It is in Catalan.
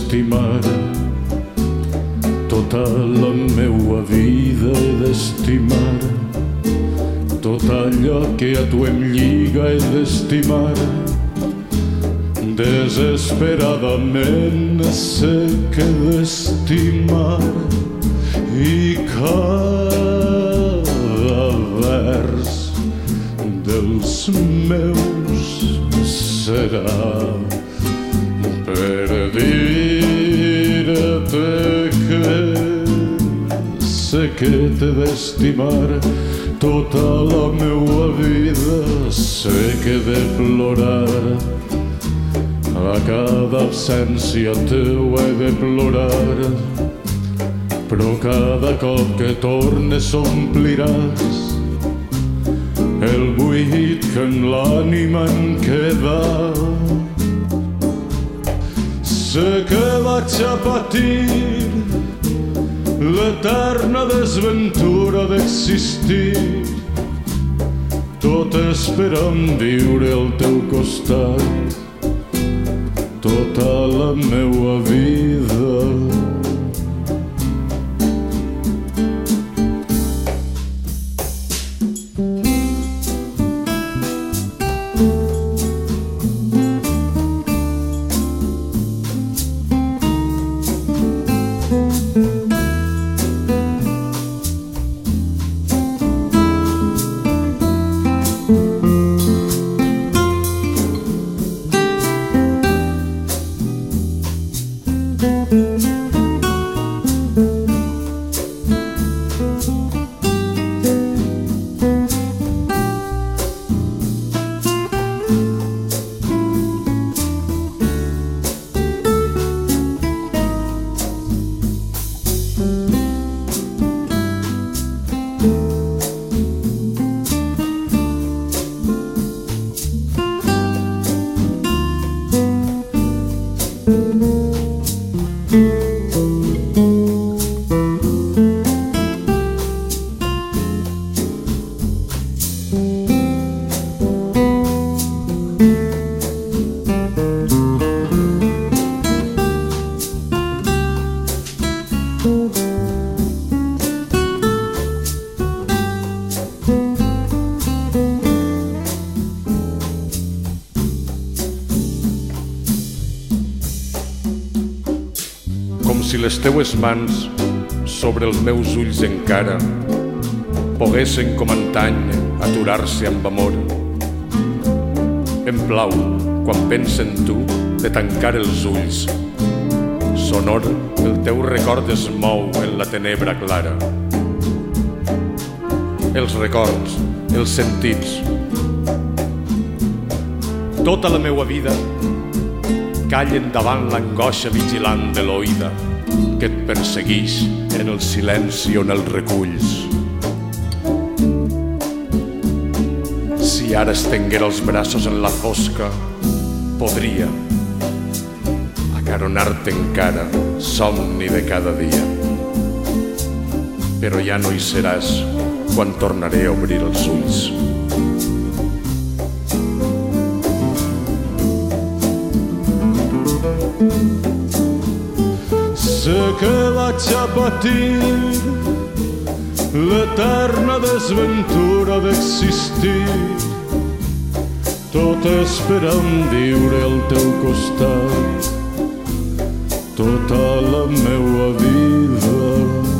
d'estimar. Tota la meua vida he d'estimar. Tot allò que a tu em lliga he d'estimar. Desesperadament sé que he d'estimar. I cada vers dels meus serà per dir-te que sé que t'he d'estimar. Tota la meua vida sé que he de plorar. A cada absència teva he de plorar. Però cada cop que tornes ompliràs el buit que en l'ànima em queda. Sé que vaig a patir l'eterna desventura d'existir, tot esperant viure al teu costat tota la meua vida. Com si les teues mans sobre els meus ulls encara poguessin com antany aturar-se amb amor. Em plau, quan penso en tu, de tancar els ulls. Sonor, el teu record es mou en la tenebra clara. Els records, els sentits, tota la meua vida callen davant l'angoixa vigilant de l'oïda que et perseguix en el silenci on el reculls. Si ara estenguera els braços en la fosca, podria acaronar-te encara, somni de cada dia. Però ja no hi seràs quan tornaré a obrir els ulls. Sé que vaig a patir l'eterna desventura d'existir, tot esperant viure al teu costat tota la meua vida.